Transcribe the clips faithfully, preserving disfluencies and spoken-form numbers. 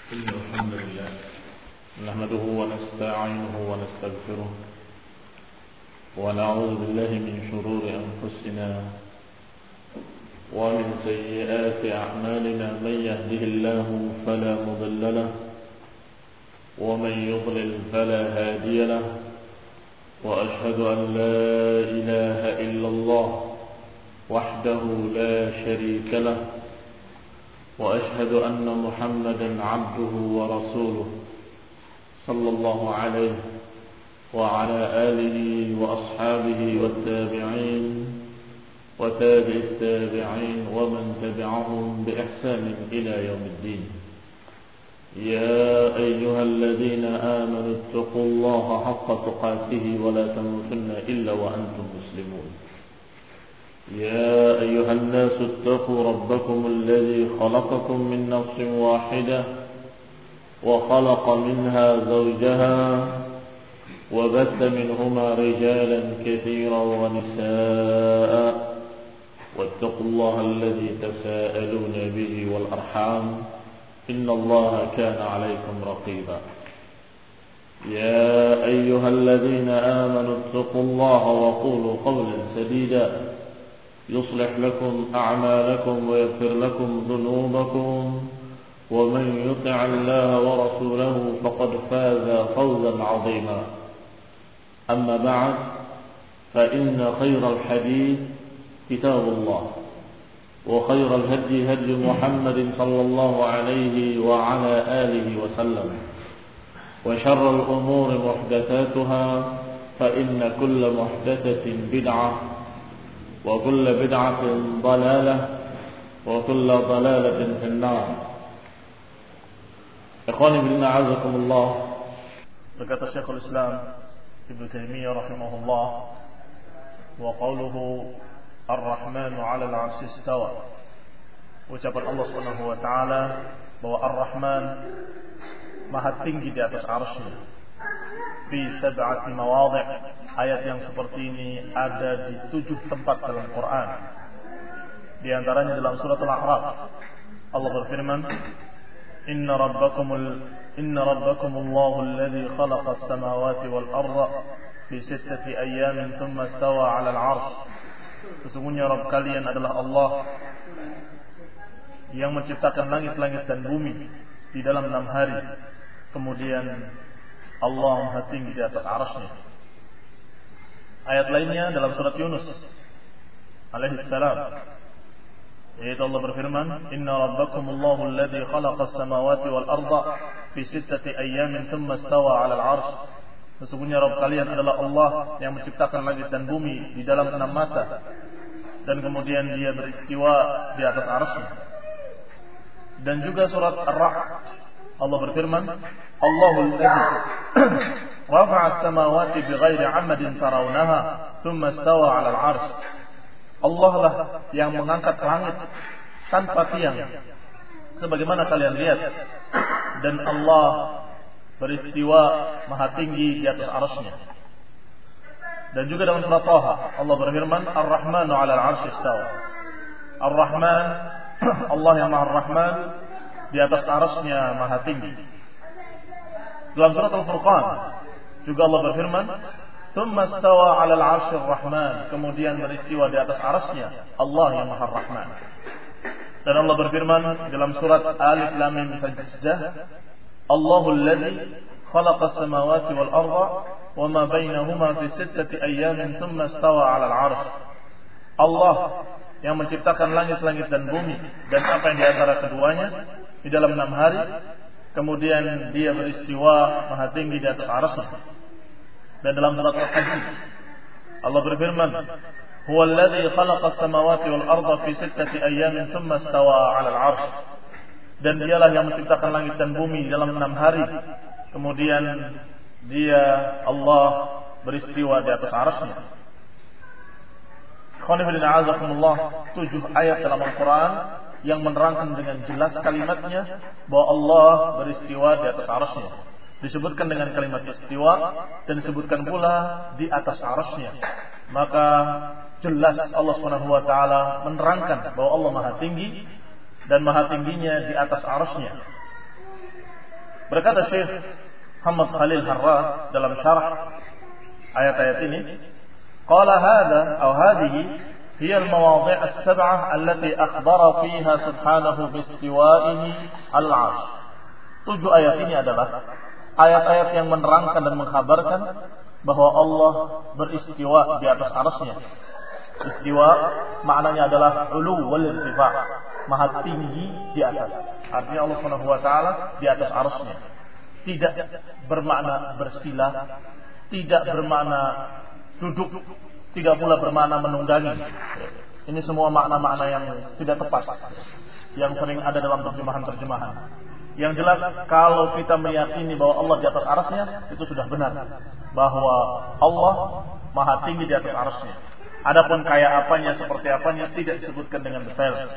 إن الحمد لله نحمده ونستعينه ونستغفره ونعوذ بالله من شرور أنفسنا ومن سيئات أعمالنا. من يهده الله فلا مضل له ومن يضلل فلا هادي له، وأشهد أن لا إله إلا الله وحده لا شريك له، وأشهد أن محمدا عبده ورسوله صلى الله عليه وعلى آله وأصحابه والتابعين وتابع التابعين ومن تبعهم بإحسان إلى يوم الدين. يا أيها الذين آمنوا اتقوا الله حق تقاته ولا تموتن إلا وأنتم مسلمون. يا أيها الناس اتقوا ربكم الذي خلقكم من نفس واحدة وخلق منها زوجها وبث منهما رجالا كثيرا ونساء، واتقوا الله الذي تساءلون به والأرحام إن الله كان عليكم رقيبا. يا أيها الذين آمنوا اتقوا الله وقولوا قولا سديدا يصلح لكم أعمالكم ويغفر لكم ذنوبكم، ومن يطع الله ورسوله فقد فاز فوزا عظيما. أما بعد، فإن خير الحديث كتاب الله، وخير الهدي هدي محمد صلى الله عليه وعلى آله وسلم، وشر الأمور محدثاتها، فإن كل محدثة بدعة، وكل بدعة ضلالة، وكل ضلالة في النار. Ikhwani fillah, a'azakumullah. Berkata Syekhul Islam Ibnu Taimiyah rahimahullah, wa qawluhu Ar-Rahmanu 'alal 'arsy istawa. Ucapan Allah Subhanahu wa taala bahwa Ar-Rahman Maha tinggi di atas arsy-Nya. Fi sab'ati mawadhi'. Ayat yang seperti ini ada di tujuh tempat dalam Quran. Di antaranya dalam surat Al-A'raf, Allah berfirman, Inna rabbakumul Inna rabbakumullahu alladhi khalaqa as-samawati wal arda fi sittati ayyamin thumma istawa 'ala al-'arsy. Sesungguhnya Rabb kalian adalah Allah yang menciptakan langit-langit dan bumi di dalam enam hari. Kemudian Allah Maha tinggi di atas arsy-Nya. Ayat lainnya dalam surat Yunus alaihi salam, yaitu Allah berfirman, Inna rabbakumullahu alladhi khalaqa as-samawati wal arda fi sittati ayyamin thumma istawa 'ala al-'arsy. Sesungguhnya Rabb kalian adalah Allah yang menciptakan langit dan bumi di dalam enam masa, dan kemudian Dia beristiwa di atas arsy-Nya. Dan juga surat Ar-Ra'd, Allah berfirman, Allahul ladzi rafa'a as-samawati bighairi 'amadin tarawnaha thumma istawa 'ala al-'arsy. Allah lah yang mengangkat langit tanpa tiang sebagaimana kalian lihat, dan Allah beristiwa Maha tinggi di atas arsy-Nya. Dan juga dalam surah Taha Allah berfirman, Ar-Rahmanu 'ala al-'arsy istawa. Ar-Rahman, Allah yang Maha Rahman, di atas arsy-Nya Maha tinggi. Dalam surat Al-Furqan juga Allah berfirman, Thumma istawa 'ala al-'arsy ar-Rahman. Kemudian beristiwa di atas arsy-Nya Allah yang Maha Rahman. Dan Allah berfirman dalam surat Alif Lam Mim Sajdah, Allahul ladzi khalaqa as-samawati wal arda wa ma bainahuma fi sittati ayyamin thumma istawa 'ala al-'arsy. Allah yang menciptakan langit-langit dan bumi dan apa yang di antara keduanya di dalam enam hari, kemudian Dia beristiwa Maha tinggi di atas arsy-Nya. Dan dalam surat Al-Hadid Allah berfirman, Huwa alladhi khalaqa as-samawati wal arda fi sittati ayyamin thumma istawa 'ala al-'arsy. Dan Dialah yang menciptakan langit dan bumi dalam enam hari, kemudian Dia Allah beristiwa di atas arsy-Nya. Khonifidin a'azakumullah, tujuh ayat dalam Al-Quran yang menerangkan dengan jelas kalimatnya bahwa Allah beristiwa di atas arsy-Nya. Disebutkan dengan kalimat istiwa dan disebutkan pula di atas arsy-Nya. Maka jelas Allah Subhanahu wa taala menerangkan bahwa Allah Maha tinggi dan Maha tingginya di atas arsy-Nya. Berkata Syekh Muhammad Khalil Harras dalam syarah ayat-ayat ini, qala hadha atau hadhihi hiya al-mawadhi' as-sab'ah allati akhbara fiha subhanahu bi istiwa'ihi al-'arsy. Tujuh ayat ini adalah ayat-ayat yang menerangkan dan mengkhabarkan bahwa Allah beristiwa di atas arsy-Nya. Istiwa maknanya adalah ulu wal irtifa', maha tinggi di atas. Artinya Allah Subhanahu wa taala di atas arsy-Nya. Tidak bermakna bersila, tidak bermakna duduk, tidak pula bermakna menunggangi. Ini semua makna-makna yang tidak tepat, yang sering ada dalam terjemahan-terjemahan. Yang jelas kalau kita meyakini bahwa Allah di atas arsy-Nya, itu sudah benar bahwa Allah maha tinggi di atas arsy-Nya. Adapun kayak apanya, seperti apanya tidak disebutkan dengan detail.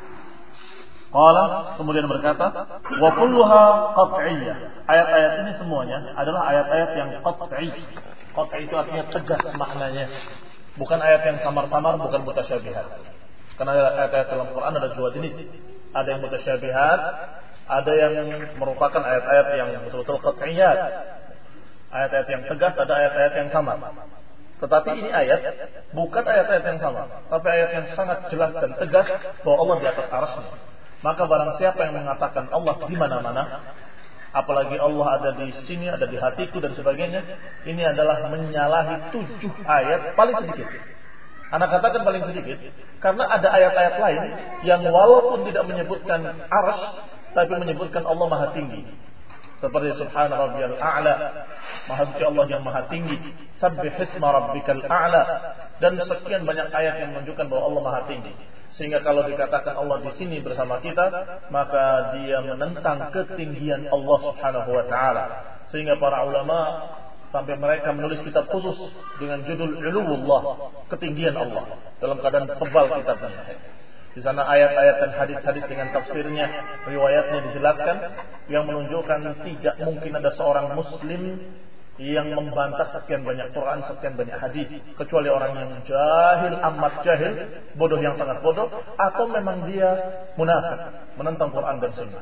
Qala, kemudian berkata, wa kulluha qat'iyyah. Ayat-ayat ini semuanya adalah ayat-ayat yang qat'i. Qat'i itu artinya tegas maknanya. Bukan ayat yang samar-samar, bukan mutasyabihat. Karena ayat-ayat dalam Quran ada dua jenis. Ada yang mutasyabihat, ada yang merupakan ayat-ayat yang betul-betul qat'iyyat. Ayat-ayat yang tegas, ada ayat-ayat yang samar. Tetapi ini ayat bukan ayat-ayat yang sama, tapi ayat yang sangat jelas dan tegas bahwa Allah di atas arsy-Nya. Maka barang siapa yang mengatakan Allah di mana-mana, apalagi Allah ada di sini, ada di hatiku dan sebagainya, ini adalah menyalahi tujuh ayat paling sedikit. Anak katakan paling sedikit, karena ada ayat-ayat lain yang walaupun tidak menyebutkan arsy, tapi menyebutkan Allah maha tinggi. Seperti Subhana Rabbiyal A'la, maha suci Allah yang maha tinggi, Sabbih isma rabbikal a'la, dan sekian banyak ayat yang menunjukkan bahwa Allah maha tinggi. Sehingga kalau dikatakan Allah di sini bersama kita, maka dia menentang ketinggian Allah Subhanahu wa taala. Sehingga para ulama sampai mereka menulis kitab khusus dengan judul Uluwullah, ketinggian Allah, dalam keadaan tebal kitabnya. Di sana ayat-ayat dan hadis-hadis dengan tafsirnya, riwayatnya dijelaskan yang menunjukkan tidak mungkin ada seorang muslim yang membantah sekian banyak Quran, sekian banyak hadis, kecuali orang yang jahil, amat jahil, bodoh yang sangat bodoh, atau memang dia munafik, menentang Quran dan Sunnah.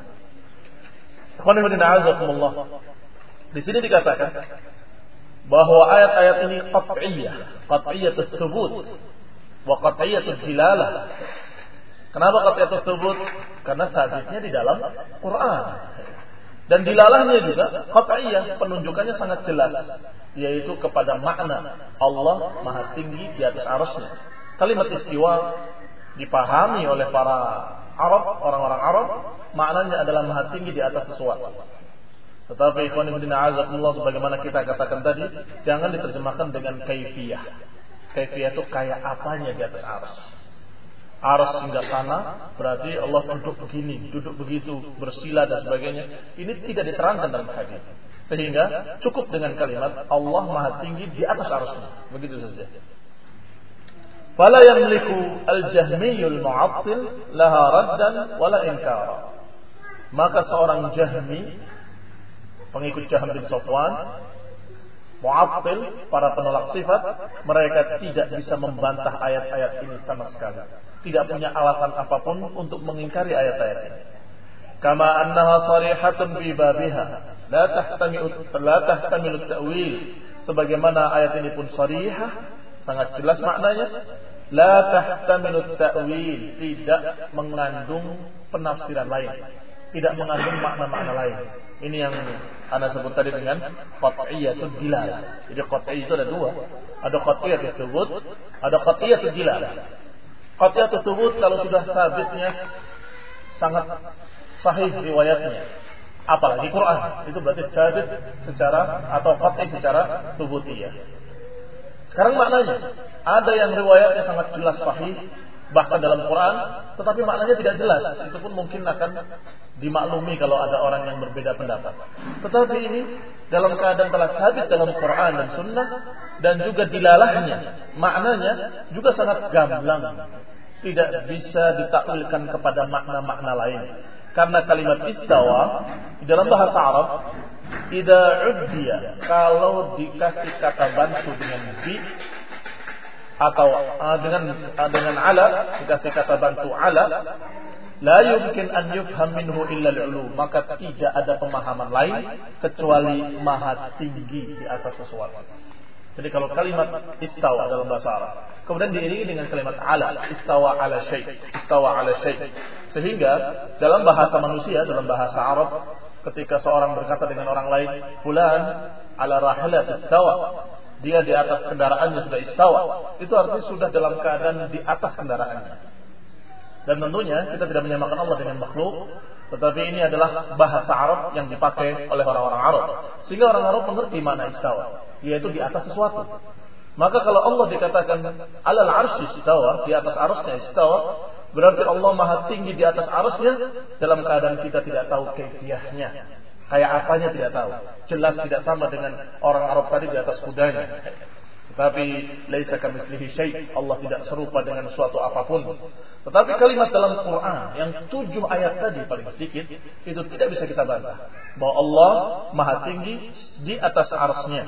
Di sini dikatakan bahwa ayat-ayat ini qat'iyyah, qat'iyyatus tsubut wa qat'iyyatud dilalah. Kenapa qat'iyyatus tsubut? Karena sabitnya di dalam Quran. Dan dilalahnya juga qat'iyyah, penunjukannya sangat jelas, yaitu kepada makna Allah maha tinggi di atas arsy-Nya. Kalimat istiwa dipahami oleh para Arab, orang-orang Arab, maknanya adalah maha tinggi di atas sesuatu. Tetapi ikhwan fillah azakumullah, sebagaimana kita katakan tadi, jangan diterjemahkan dengan kaifiyah. Kaifiyah itu kayak apanya di atas arsy. Arsy hingga sana berarti Allah duduk begini, duduk begitu, bersila dan sebagainya. Ini tidak diterangkan dalam hadis. Sehingga cukup dengan kalimat Allah maha tinggi di atas arsy-Nya. Begitu saja. Fala yamliku al-jahmiyul mu'attil laha raddan wala inkara. Maka seorang Jahmi, pengikut Jahm bin Safwan, mu'attil, para penolak sifat, mereka tidak bisa membantah ayat-ayat ini sama sekali. Tidak punya alasan apapun untuk mengingkari ayat-ayat ini. Kama annaha sharihatun bi babiha, la tahtamilu la tahtamilu ta'wil. Sebagaimana ayat ini pun sharihah, sangat jelas maknanya, la tahtamilu ta'wil, tidak mengandung penafsiran lain, tidak mengandung makna-makna lain. Ini yang Anda sebut tadi dengan qat'iyatud dilalah. Jadi qat'i itu ada dua. Ada qat'iyatus tsubut, ada qat'iyatud dilalah. Qat'iyatus tsubut kalau sudah sabitnya sangat sahih riwayatnya, apalagi Quran, itu berarti sabit secara atau qat'i secara tsubutiyah. Sekarang maknanya, ada yang riwayatnya sangat jelas sahih bahkan dalam Quran, tetapi maknanya tidak jelas. Itu pun mungkin akan dimaklumi kalau ada orang yang berbeda pendapat. Tetapi ini dalam keadaan telah sabit dalam Quran dan Sunnah, dan juga dilalahnya, maknanya juga sangat gamblang, tidak bisa ditakwilkan kepada makna-makna lain. Karena kalimat istawa di dalam bahasa Arab, idza uddiya, kalau dikasih kata bantu dengan bi atau uh, dengan uh, dengan ala, dikasih kata bantu ala, la yumkin an yufham minhu illa al-'ulu, maka tidak ada pemahaman lain kecuali maha tinggi di atas sesuatu. Jadi kalau kalimat istawa dalam bahasa Arab kemudian diiringi dengan kalimat ala, istawa ala syai', istawa ala syai', sehingga dalam bahasa manusia, dalam bahasa Arab, ketika seorang berkata dengan orang lain, fulan ala rahilat istawa, dia di atas kendaraannya sudah istawa, itu artinya sudah dalam keadaan di atas kendaraannya. Dan tentunya kita tidak menyamakan Allah dengan makhluk, tetapi ini adalah bahasa Arab yang dipakai oleh orang-orang Arab, sehingga orang Arab mengerti makna istawa, yaitu di atas sesuatu. Maka kalau Allah dikatakan alal arsy istawa, di atas arsy istawa, berarti Allah maha tinggi di atas arsy-Nya dalam keadaan kita tidak tahu kaifiyahnya, kayak apanya tidak tahu. Jelas tidak sama dengan orang Arab tadi di atas kudanya. Tetapi laisa kamitslihi syai', Allah tidak serupa dengan suatu apapun. Tetapi kalimat dalam Quran yang tujuh ayat tadi paling sedikit itu tidak bisa kita bantah bahwa Allah maha tinggi di atas arsy-Nya.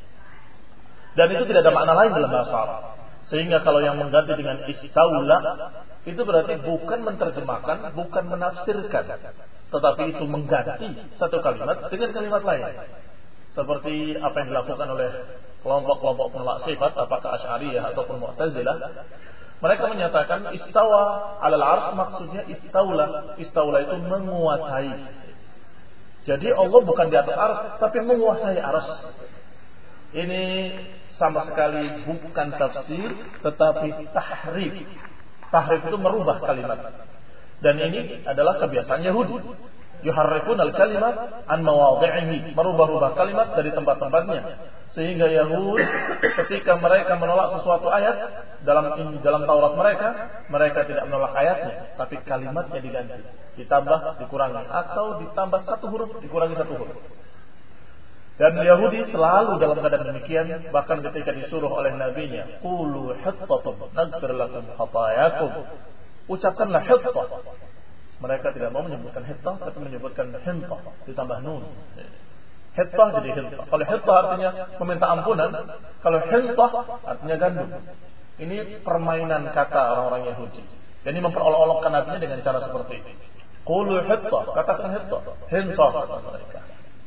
Dan itu tidak ada makna lain dalam bahasa Arab. Sehingga kalau yang mengganti dengan istaula itu berarti bukan menerjemahkan, bukan menafsirkan, tetapi itu mengganti satu kalimat dengan kalimat lain. Seperti apa yang dilakukan oleh kelompok-kelompok penolak sifat, apakah Asy'ariyah ataupun Mu'tazilah. Mereka menyatakan istawa alal arsy maksudnya istaula. Istaula itu menguasai. Jadi Allah bukan di atas arsy, tapi menguasai arsy. Ini sama sekali bukan tafsir, tetapi tahrif. Tahrif itu merubah kalimat. Dan ini adalah kebiasaan Yahudi. Yuharrifun al-kalimat an mawadhi'ihi, merubah-rubah kalimat dari tempat-tempatnya. Sehingga Yahudi ketika mereka menolak sesuatu ayat dalam dalam Taurat mereka, mereka tidak menolak ayatnya, tapi kalimatnya diganti, ditambah, dikurangi, atau ditambah satu huruf, dikurangi satu huruf. Dan Yahudi selalu dalam keadaan demikian, bahkan ketika disuruh oleh nabinya, qulu hittatun naghfir lakum khatayakum, ucapkanlah hittah. Mereka tidak mau menyebutkan hittah, tapi menyebutkan hintah ditambah nun. Hittah jadi hintah. Kalau hittah artinya meminta ampunan, kalau hintah artinya gandum. Ini permainan kata orang-orang Yahudi. Dan ini memperolok-olokkan nabinya dengan cara seperti ini. Qulu hittah, katakan hittah, hintah kata mereka.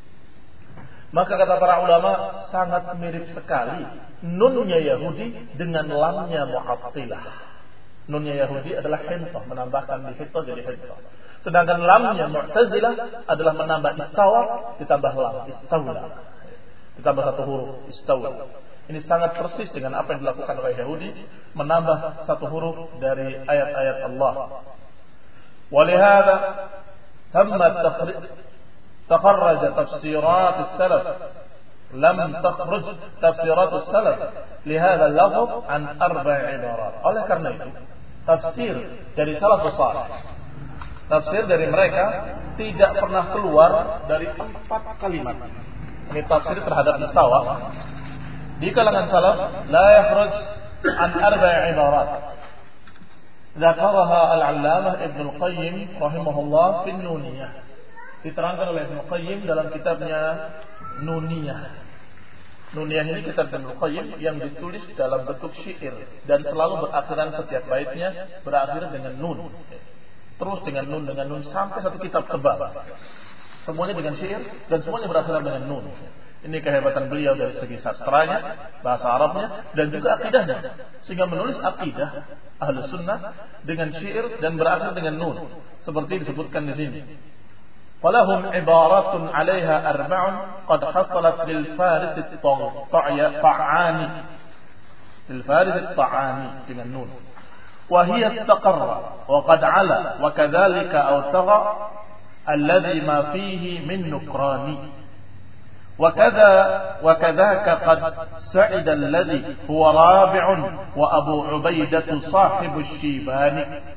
Maka kata para ulama sangat mirip sekali nunnya Yahudi dengan lamnya Mu'attilah. Nunnya Yahudi adalah hintah, menambahkan di hintah jadi hintah. Sedangkan lamnya Mu'tazilah adalah menambah istawa ditambah lam, istawla. Ditambah satu huruf, istawla. Ini sangat persis dengan apa yang dilakukan oleh Yahudi, menambah satu huruf dari ayat-ayat Allah. Walihada tammat تخرج تفسيرات السلف لم تخرج تفسيرات السلف لهذا اللفظ عن أربع عبارات. Oleh karena itu tafsir dari salafus saleh, tafsir dari mereka tidak pernah keluar dari empat kalimat. Ini tafsir terhadap istawa di kalangan salaf, la yakhruj an arba' ibarat. Dzakaraha al-'allamah Ibnu al-Qayyim rahimahullah fi an-Nuniyah. Diterangkan oleh Ibnu Qayyim dalam kitabnya Nuniyah. Nuniyah ini kitab Ibnu Qayyim yang ditulis dalam bentuk syair dan selalu berakhiran setiap baitnya berakhir dengan nun. Terus dengan nun dengan nun sampai satu kitab tebal. Semuanya dengan syair dan semuanya berakhiran dengan nun. Ini kehebatan beliau dari segi sastranya, bahasa Arabnya, dan juga akidahnya. Sehingga menulis akidah Ahlus Sunnah dengan syair dan berakhir dengan nun, seperti disebutkan di sini. فلهم عبارات عليها أربع قد حصلت للفارس الطعاني للفارس الطعاني dengan nun وهي استقر وقد علا وكذلك أوتغى الذي ما فيه من نكران وكذا وكذاك قد سعد الذي هو رابع وأبو عبيدة صاحب الشيبان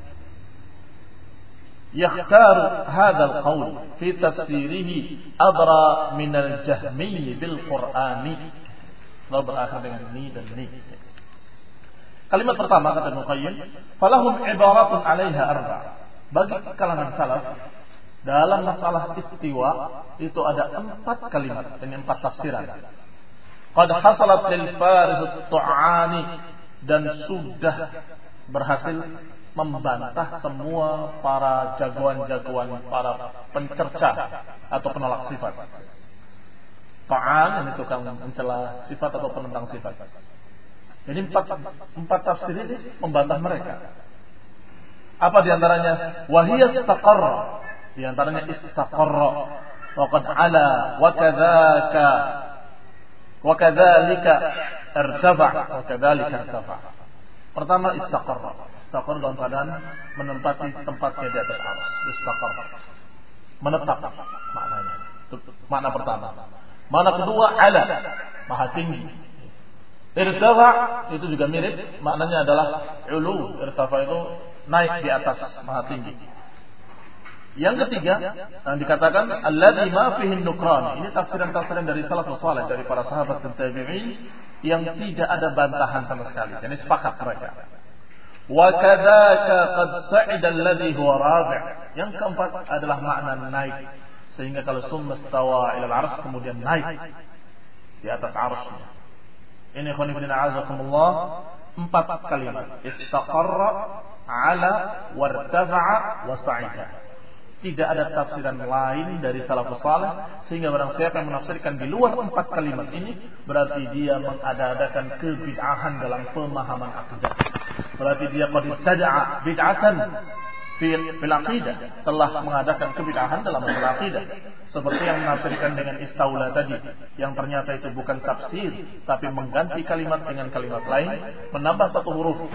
يختار هذا القول في تفسيره أدرى من الجهمي بالقرآن. Lalu berakhir dengan ni dan ni. Kalimat pertama kata Ibnu Qayyim, falahum ibaratun 'alaiha arba'. Bagi kalangan salaf dalam masalah istiwa itu ada empat kalimat dan empat tafsiran. Qad hasalat lil faris at-tu'ani, dan sudah berhasil membantah semua para jagoan-jagoan, para pencerca atau penolak sifat. Ta'an, ini tukang mencela sifat atau penentang sifat. Jadi empat, empat tafsir ini membantah mereka. Apa diantaranya? Wahiyya istaqarra. Diantaranya istaqarra. Wa qad ala wa kadzaka wa kadzalika irtafa wa kadzalika irtafa. Pertama istaqarra. Istaqarra dalam keadaan menempati tempatnya di atas arsy. Istaqarra. Menetap maknanya. Itu makna pertama. Makna kedua ala, maha tinggi. Irtafa itu juga mirip, maknanya adalah ulu. Irtafa itu naik di atas, maha tinggi. Yang ketiga yang dikatakan alladzi ma fihi nukran. Ini tafsiran-tafsiran dari salafus saleh, dari para sahabat dan tabi'in yang tidak ada bantahan sama sekali. Jadi sepakat mereka. Wa kadzaka qad sa'ida alladzi huwa rafi'. Yang keempat adalah makna naik, sehingga kalau summa stawa ila al-'arsy kemudian naik di atas arsy. Ini khonifin a'azakumullah, empat kalimat. Istaqarra, ala, wartafa'a, wa sa'ida. Tidak ada tafsiran lain dari salafus saleh, sehingga barang siapa yang menafsirkan di luar empat kalimat ini, berarti dia mengada-adakan kebid'ahan dalam pemahaman akidah. Berarti dia qad ibtada'a bid'atan fil aqidah, telah mengadakan kebid'ahan dalam masalah akidah. Seperti yang menafsirkan dengan istaula tadi, yang ternyata itu bukan tafsir, tapi mengganti kalimat dengan kalimat lain, menambah satu huruf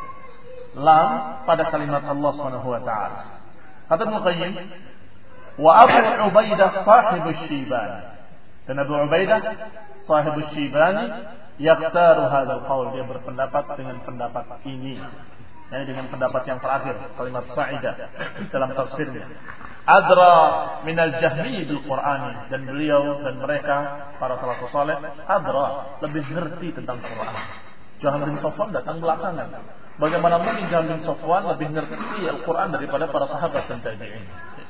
lam pada kalimat Allah Subhanahu wa taala. Kata Ibnu Qayyim, wa Abu Ubaidah sahibus Syibani. Dan Abu Ubaidah sahibus Syibani yaktaru hadzal qaul, dia berpendapat dengan pendapat ini. Yani dengan pendapat yang terakhir, kalimat sa'idah dalam tafsirnya. Adra minal jahmi bil Qur'an, dan beliau dan mereka para salafus saleh adra, lebih ngerti tentang Quran. Jahm bin Safwan datang belakangan. Bagaimana mungkin Jahm bin Safwan lebih ngerti Al-Quran daripada para sahabat dan tabi'in?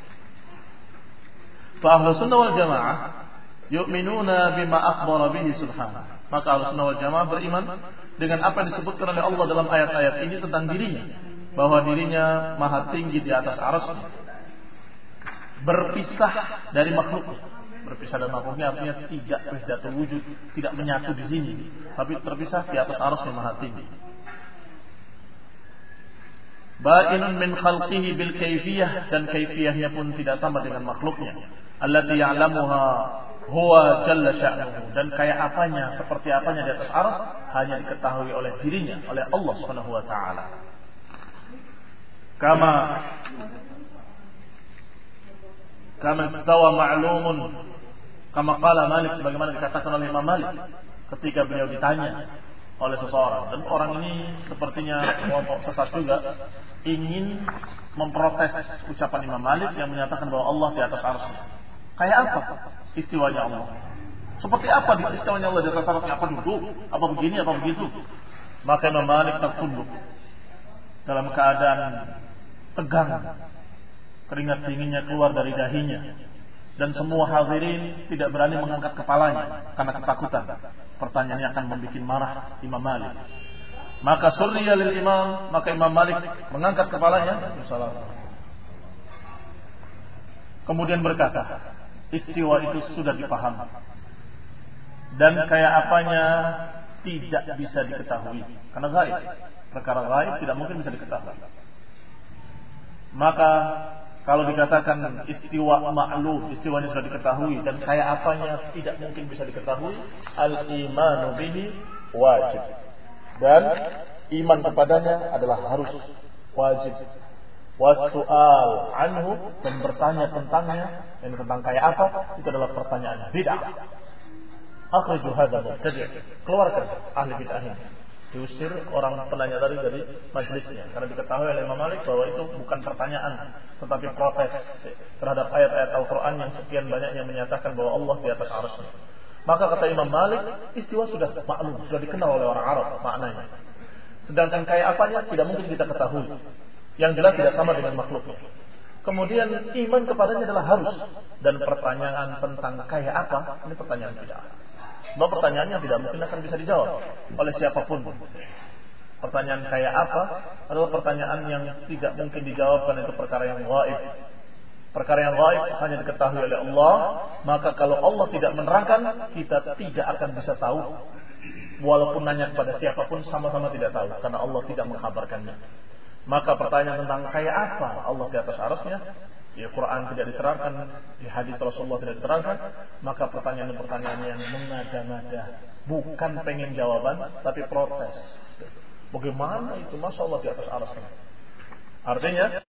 Fa Ahlus Sunnah wal Jamaah yu'minuna bima akhbara bihi subhanahu. Maka Ahlus Sunnah wal Jamaah beriman dengan apa yang disebutkan oleh Allah dalam ayat-ayat ini tentang dirinya, bahwa dirinya maha tinggi di atas arsy, berpisah dari makhluknya. Berpisah dari makhluknya artinya tidak wahdatul wujud, tidak menyatu di sini, tapi terpisah di atas arsy maha tinggi. Ba'inun min khalqihi bil kaifiyah, dan kaifiyahnya pun tidak sama dengan makhluknya. Allati ya'lamuha huwa jalla sya'nuhu, dan kayak apanya, seperti apanya di atas arsy hanya diketahui oleh dirinya, oleh Allah Subhanahu wa taala. Kama kama istawa ma'lumun, kama qala Malik, sebagaimana dikatakan oleh Imam Malik ketika beliau ditanya oleh seseorang, dan orang ini sepertinya kelompok sesat juga, ingin memprotes ucapan Imam Malik yang menyatakan bahwa Allah di atas arsy. Kayak apa istiwanya Allah? Seperti apa istiwanya Allah di atas arsy? Apa duduk? Apa begini? Apa begitu? Maka Imam Malik tertunduk dalam keadaan tegang, keringat dinginnya keluar dari dahinya, dan semua hadirin tidak berani mengangkat kepalanya karena ketakutan pertanyaannya akan membuat marah Imam Malik. Maka surriya lil imam, maka Imam Malik mengangkat kepalanya, kemudian berkata, istiwa itu sudah dipahami, dan kayak apanya tidak bisa diketahui karena gaib. Perkara gaib tidak mungkin bisa diketahui. Maka kalau dikatakan istiwa ma'lum, istiwanya sudah diketahui, dan kayak apanya tidak mungkin bisa diketahui, al-imanu bihi wajib, dan iman kepadanya adalah harus, wajib. Wasu'al anhu, dan bertanya tentangnya, dan tentang kayak apa, itu adalah pertanyaan bid'ah. Akhriju hadza mubtadi', keluarkan ahli bid'ah ini. Diusir orang penanya tadi dari majelisnya, karena diketahui oleh Imam Malik bahwa itu bukan pertanyaan, tetapi protes terhadap ayat-ayat Al-Quran yang sekian banyak yang menyatakan bahwa Allah di atas arsy. Maka kata Imam Malik, istiwa sudah maklum, sudah dikenal oleh orang Arab maknanya. Sedangkan kayak apanya tidak mungkin kita ketahui, yang jelas tidak sama dengan makhluknya. Kemudian iman kepadanya adalah harus, dan pertanyaan tentang kayak apa, ini pertanyaan tidak. Bahwa pertanyaannya tidak mungkin akan bisa dijawab oleh siapapun. Pertanyaan kayak apa adalah pertanyaan yang tidak mungkin dijawabkan, itu perkara yang gaib. Perkara yang gaib hanya diketahui oleh Allah. Maka kalau Allah tidak menerangkan, kita tidak akan bisa tahu. Walaupun nanya kepada siapapun, sama-sama tidak tahu, karena Allah tidak mengkabarkannya. Maka pertanyaan tentang kayak apa Allah di atas arasnya, di Quran tidak diterangkan, di hadis Rasulullah tidak diterangkan. Maka pertanyaan-pertanyaan yang mengada-ngada, bukan pengen jawaban, tapi protes. Bagaimana itu? Masya Allah di atas arasnya. Artinya